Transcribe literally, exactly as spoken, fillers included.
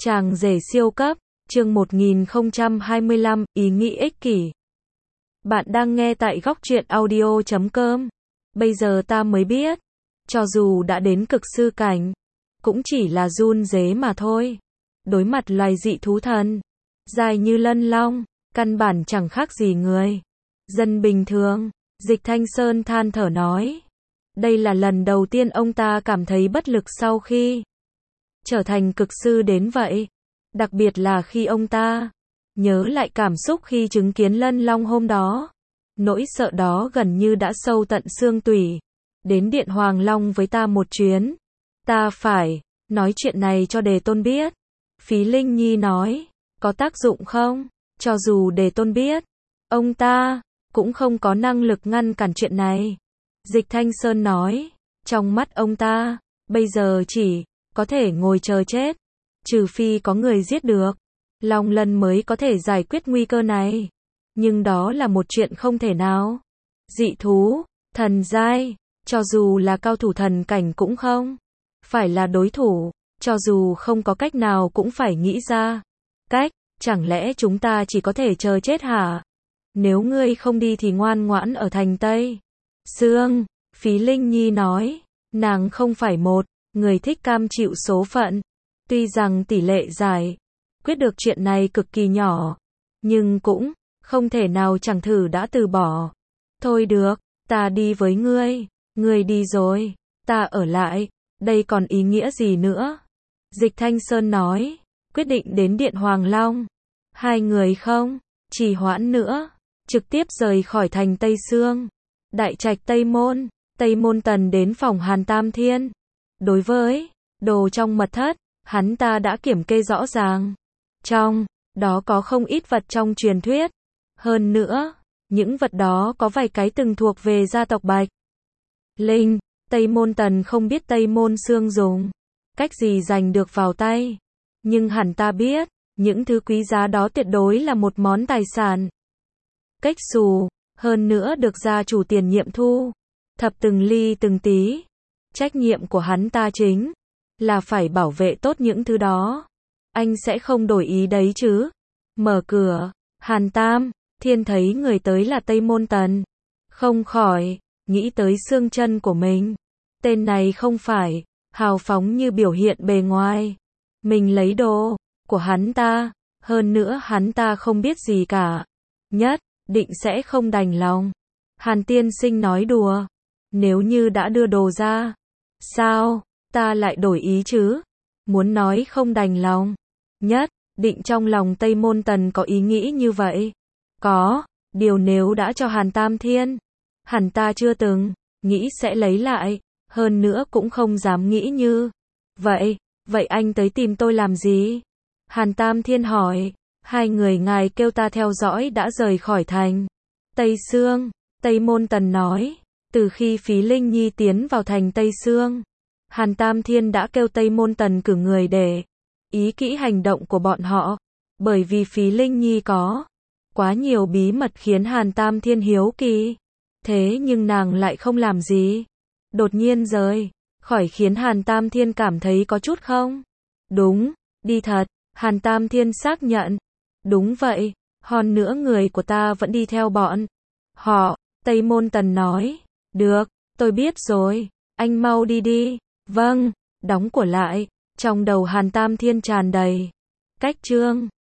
Chàng rể siêu cấp, chương một nghìn không trăm hai mươi lăm, ý nghĩ ích kỷ. Bạn đang nghe tại góc truyện audio chấm com. Bây giờ ta mới biết, cho dù đã đến cực sư cảnh, cũng chỉ là run rế mà thôi. Đối mặt loài dị thú thần, dài như lân long, căn bản chẳng khác gì người. Dân bình thường, Dịch Thanh Sơn than thở nói. Đây là lần đầu tiên ông ta cảm thấy bất lực sau khi trở thành cực sư đến vậy. Đặc biệt là khi ông ta nhớ lại cảm xúc khi chứng kiến lân long hôm đó. Nỗi sợ đó gần như đã sâu tận xương tủy. Đến Điện Hoàng Long với ta một chuyến. Ta phải nói chuyện này cho Đề Tôn biết. Phí Linh Nhi nói. Có tác dụng không? Cho dù Đề Tôn biết, ông ta cũng không có năng lực ngăn cản chuyện này. Dịch Thanh Sơn nói. Trong mắt ông ta, bây giờ chỉ có thể ngồi chờ chết. Trừ phi có người giết được Long Lân mới có thể giải quyết nguy cơ này. Nhưng đó là một chuyện không thể nào. Dị thú, thần giai, cho dù là cao thủ thần cảnh cũng không phải là đối thủ. Cho dù không có cách nào cũng phải nghĩ ra cách. Chẳng lẽ chúng ta chỉ có thể chờ chết hả? Nếu ngươi không đi thì ngoan ngoãn ở thành Tây Sương. Phí Linh Nhi nói. Nàng không phải một người thích cam chịu số phận. Tuy rằng tỷ lệ giải quyết được chuyện này cực kỳ nhỏ, nhưng cũng không thể nào chẳng thử đã từ bỏ. Thôi được, ta đi với ngươi. Ngươi đi rồi, ta ở lại. Đây còn ý nghĩa gì nữa? Dịch Thanh Sơn nói. Quyết định đến Điện Hoàng Long. Hai người không trì hoãn nữa, trực tiếp rời khỏi thành Tây Sương. Đại trạch Tây Môn. Tây Môn Tần đến phòng Hàn Tam Thiên. Đối với đồ trong mật thất, hắn ta đã kiểm kê rõ ràng. Trong đó có không ít vật trong truyền thuyết. Hơn nữa, những vật đó có vài cái từng thuộc về gia tộc Bạch Linh. Tây Môn Tần không biết Tây Môn Sương dùng cách gì giành được vào tay. Nhưng hẳn ta biết, những thứ quý giá đó tuyệt đối là một món tài sản cách xù. Hơn nữa được gia chủ tiền nhiệm thu thập từng ly từng tí. Trách nhiệm của hắn ta chính là phải bảo vệ tốt những thứ đó. Anh sẽ không đổi ý đấy chứ? Mở cửa, Hàn Tam Thiên thấy người tới là Tây Môn Tần, không khỏi nghĩ tới xương chân của mình. Tên này không phải hào phóng như biểu hiện bề ngoài. Mình lấy đồ của hắn ta, hơn nữa hắn ta không biết gì cả. Nhất định sẽ không đành lòng. Hàn tiên sinh nói đùa. Nếu như đã đưa đồ ra, sao ta lại đổi ý chứ? Muốn nói không đành lòng. Nhất định trong lòng Tây Môn Tần có ý nghĩ như vậy. Có điều nếu đã cho Hàn Tam Thiên, hẳn ta chưa từng nghĩ sẽ lấy lại. Hơn nữa cũng không dám nghĩ như vậy. Vậy anh tới tìm tôi làm gì? Hàn Tam Thiên hỏi. Hai người ngài kêu ta theo dõi đã rời khỏi thành Tây Sương. Tây Môn Tần nói. Từ khi Phí Linh Nhi tiến vào thành Tây Sương, Hàn Tam Thiên đã kêu Tây Môn Tần cử người để ý kỹ hành động của bọn họ. Bởi vì Phí Linh Nhi có quá nhiều bí mật khiến Hàn Tam Thiên hiếu kỳ. Thế nhưng nàng lại không làm gì. Đột nhiên rời khỏi khiến Hàn Tam Thiên cảm thấy có chút không đúng. Đi thật. Hàn Tam Thiên xác nhận. Đúng vậy. Hơn nữa người của ta vẫn đi theo bọn họ. Tây Môn Tần nói. Được, tôi biết rồi. Anh mau đi đi. Vâng. Đóng của lại. Trong đầu Hàn Tam Thiên tràn đầy cách chương.